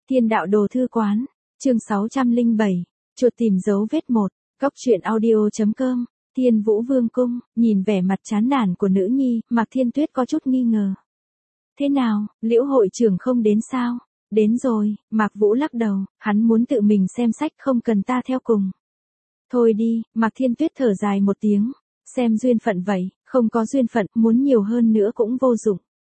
Thiên đạo đồ thư quán, chương 607, chuột tìm dấu vết 1, Cóc truyện audio.com, Thiên Vũ Vương Cung, nhìn vẻ mặt chán nản của nữ nhi, Mạc Thiên Tuyết có chút nghi ngờ. Thế nào, Liễu hội trưởng không đến sao? Đến rồi, Mạc Vũ lắc đầu, hắn muốn tự mình xem sách không cần ta theo cùng. Thôi đi, Mạc Thiên Tuyết thở dài một tiếng, xem duyên phận vậy, không có duyên phận, muốn nhiều hơn nữa cũng vô dụng.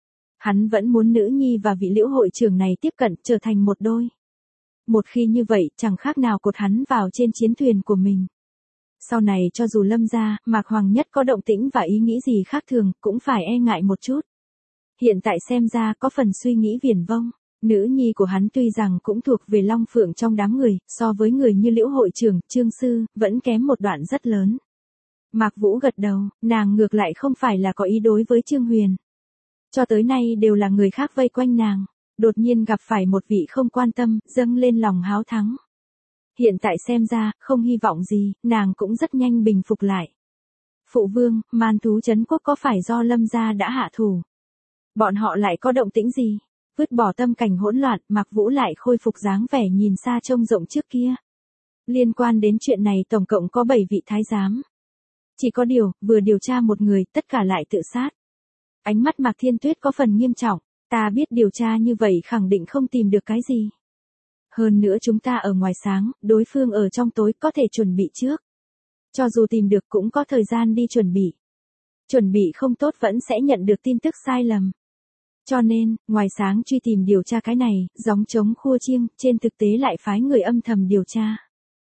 Hắn vẫn muốn nữ nhi và vị Liễu hội trưởng này tiếp cận trở thành một đôi. Một khi như vậy, chẳng khác nào cột hắn vào trên chiến thuyền của mình. Sau này cho dù Lâm gia, Mạc Hoàng Nhất có động tĩnh và ý nghĩ gì khác thường, cũng phải e ngại một chút. Hiện tại xem ra có phần suy nghĩ viển vông. Nữ nhi của hắn tuy rằng cũng thuộc về Long Phượng trong đám người, so với người như Liễu hội trưởng, Trương Sư, vẫn kém một đoạn rất lớn. Mạc Vũ gật đầu, nàng ngược lại không phải là có ý đối với Trương Huyền. Cho tới nay đều là người khác vây quanh nàng, đột nhiên gặp phải một vị không quan tâm, dâng lên lòng háo thắng. Hiện tại xem ra, không hy vọng gì, nàng cũng rất nhanh bình phục lại. Phụ vương, Man Thú Trấn Quốc có phải do Lâm gia đã hạ thủ? Bọn họ lại có động tĩnh gì? Vứt bỏ tâm cảnh hỗn loạn, Mạc Vũ lại khôi phục dáng vẻ nhìn xa trông rộng trước kia. Liên quan đến chuyện này tổng cộng có 7 vị thái giám. Chỉ có điều, vừa điều tra một người, tất cả lại tự sát. Ánh mắt Mạc Thiên Tuyết có phần nghiêm trọng, ta biết điều tra như vậy khẳng định không tìm được cái gì. Hơn nữa chúng ta ở ngoài sáng, đối phương ở trong tối có thể chuẩn bị trước. Cho dù tìm được cũng có thời gian đi chuẩn bị. Chuẩn bị không tốt vẫn sẽ nhận được tin tức sai lầm. Cho nên, ngoài sáng truy tìm điều tra cái này, gióng trống khua chiêng, trên thực tế lại phái người âm thầm điều tra.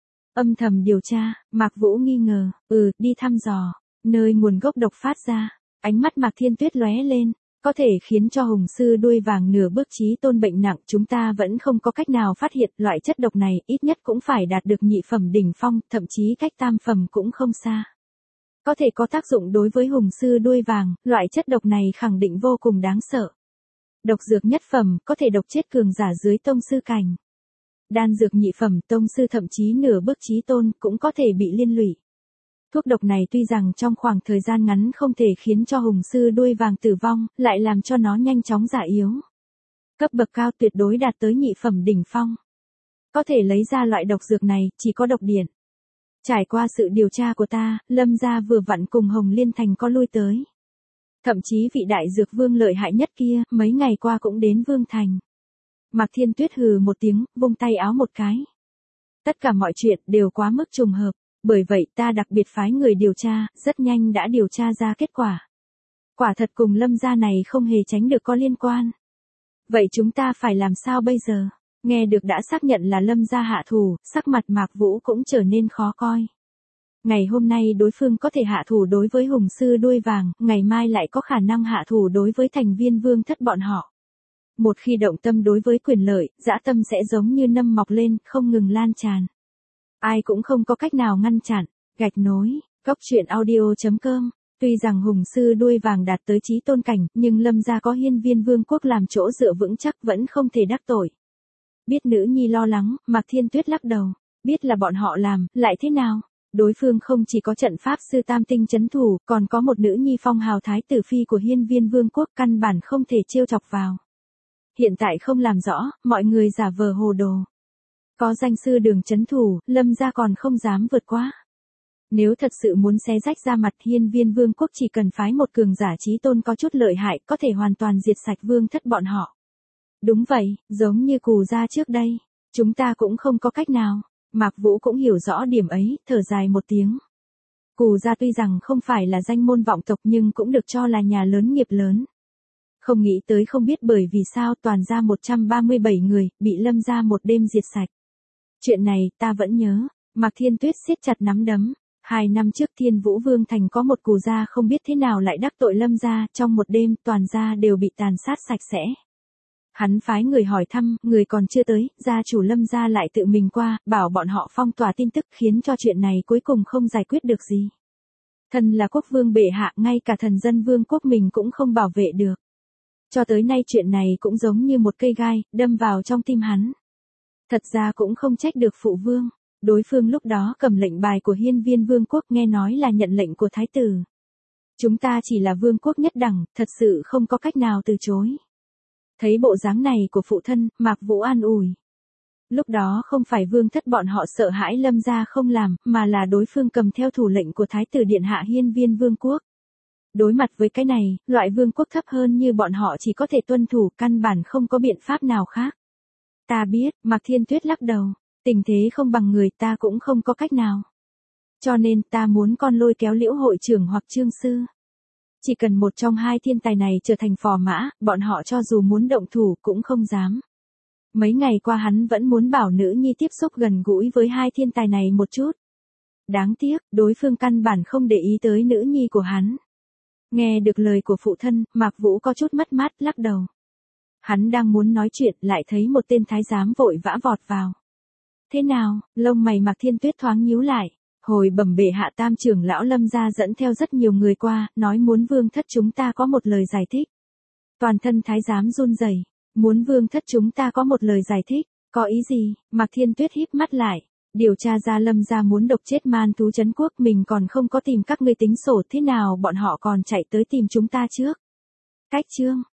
Âm thầm điều tra, Mạc Vũ nghi ngờ, đi thăm dò, nơi nguồn gốc độc phát ra. Ánh mắt Mạc Thiên Tuyết lóe lên, có thể khiến cho hùng sư đuôi vàng nửa bước chí tôn bệnh nặng, chúng ta vẫn không có cách nào phát hiện loại chất độc này, ít nhất cũng phải đạt được nhị phẩm đỉnh phong, thậm chí cách tam phẩm cũng không xa. Có thể có tác dụng đối với hùng sư đuôi vàng, loại chất độc này khẳng định vô cùng đáng sợ. Độc dược nhất phẩm, có thể độc chết cường giả dưới tông sư cảnh. Đan dược nhị phẩm, tông sư thậm chí nửa bước chí tôn, cũng có thể bị liên lụy. Thuốc độc này tuy rằng trong khoảng thời gian ngắn không thể khiến cho hùng sư đuôi vàng tử vong, lại làm cho nó nhanh chóng già yếu. Cấp bậc cao tuyệt đối đạt tới nhị phẩm đỉnh phong. Có thể lấy ra loại độc dược này, chỉ có độc điện. Trải qua sự điều tra của ta, Lâm gia vừa vặn cùng Hồng Liên Thành có lui tới. Thậm chí vị đại dược vương lợi hại nhất kia, mấy ngày qua cũng đến Vương Thành. Mạc Thiên Tuyết hừ một tiếng, vung tay áo một cái. Tất cả mọi chuyện đều quá mức trùng hợp, bởi vậy ta đặc biệt phái người điều tra, rất nhanh đã điều tra ra kết quả. Quả thật cùng Lâm gia này không hề tránh được có liên quan. Vậy chúng ta phải làm sao bây giờ? Nghe được đã xác nhận là Lâm gia hạ thủ, sắc mặt Mạc Vũ cũng trở nên khó coi. Ngày hôm nay đối phương có thể hạ thủ đối với hùng sư đuôi vàng, ngày mai lại có khả năng hạ thủ đối với thành viên vương thất bọn họ. Một khi động tâm đối với quyền lợi, dã tâm sẽ giống như nâm mọc lên, không ngừng lan tràn. Ai cũng không có cách nào ngăn chặn. Gạch nối, Cóc truyện audio.com. Tuy rằng hùng sư đuôi vàng đạt tới chí tôn cảnh, nhưng Lâm gia có Hiên Viên Vương quốc làm chỗ dựa vững chắc vẫn không thể đắc tội. Biết nữ nhi lo lắng, Mạc Thiên Tuyết lắc đầu. Biết là bọn họ làm, lại thế nào? Đối phương không chỉ có trận pháp sư tam tinh trấn thủ, còn có một nữ nhi phong hào thái tử phi của Hiên Viên Vương quốc, căn bản không thể trêu chọc vào. Hiện tại không làm rõ, mọi người giả vờ hồ đồ. Có danh sư đường trấn thủ, Lâm gia còn không dám vượt qua. Nếu thật sự muốn xé rách ra mặt, Hiên Viên Vương quốc chỉ cần phái một cường giả chí tôn có chút lợi hại, có thể hoàn toàn diệt sạch vương thất bọn họ. Đúng vậy, giống như Cù gia trước đây, chúng ta cũng không có cách nào. Mạc Vũ cũng hiểu rõ điểm ấy, thở dài một tiếng. Cù gia tuy rằng không phải là danh môn vọng tộc nhưng cũng được cho là nhà lớn nghiệp lớn. Không nghĩ tới không biết bởi vì sao toàn gia 137 người, bị Lâm gia một đêm diệt sạch. Chuyện này, ta vẫn nhớ. Mạc Thiên Tuyết siết chặt nắm đấm. 2 năm trước Thiên Vũ Vương Thành có một Cù gia không biết thế nào lại đắc tội Lâm gia, trong một đêm toàn gia đều bị tàn sát sạch sẽ. Hắn phái người hỏi thăm, người còn chưa tới, gia chủ Lâm gia lại tự mình qua, bảo bọn họ phong tỏa tin tức, khiến cho chuyện này cuối cùng không giải quyết được gì. Thần là quốc vương bệ hạ, ngay cả thần dân vương quốc mình cũng không bảo vệ được. Cho tới nay chuyện này cũng giống như một cây gai, đâm vào trong tim hắn. Thật ra cũng không trách được phụ vương. Đối phương lúc đó cầm lệnh bài của Hiên Viên Vương quốc, nghe nói là nhận lệnh của thái tử. Chúng ta chỉ là vương quốc nhất đẳng, thật sự không có cách nào từ chối. Thấy bộ dáng này của phụ thân, Mạc Vũ an ủi. Lúc đó không phải vương thất bọn họ sợ hãi Lâm gia không làm, mà là đối phương cầm theo thủ lệnh của Thái tử Điện Hạ Hiên Viên Vương quốc. Đối mặt với cái này, loại vương quốc thấp hơn như bọn họ chỉ có thể tuân thủ, căn bản không có biện pháp nào khác. Ta biết, Mạc Thiên Tuyết lắc đầu, tình thế không bằng người, ta cũng không có cách nào. Cho nên ta muốn con lôi kéo Liễu hội trưởng hoặc Trương sư. Chỉ cần một trong hai thiên tài này trở thành phò mã, bọn họ cho dù muốn động thủ cũng không dám. Mấy ngày qua hắn vẫn muốn bảo nữ nhi tiếp xúc gần gũi với hai thiên tài này một chút. Đáng tiếc, đối phương căn bản không để ý tới nữ nhi của hắn. Nghe được lời của phụ thân, Mạc Vũ có chút mất mát, lắc đầu. Hắn đang muốn nói chuyện, lại thấy một tên thái giám vội vã vọt vào. Thế nào, lông mày Mạc Thiên Tuyết thoáng nhíu lại. Hồi bẩm bệ hạ, Tam trưởng lão Lâm gia dẫn theo rất nhiều người qua, nói muốn vương thất chúng ta có một lời giải thích. Toàn thân thái giám run rẩy, muốn vương thất chúng ta có một lời giải thích, có ý gì? Mạc Thiên Tuyết híp mắt lại, điều tra ra Lâm gia muốn độc chết man thú trấn quốc, mình còn không có tìm các ngươi tính sổ, thế nào bọn họ còn chạy tới tìm chúng ta trước? Cách chương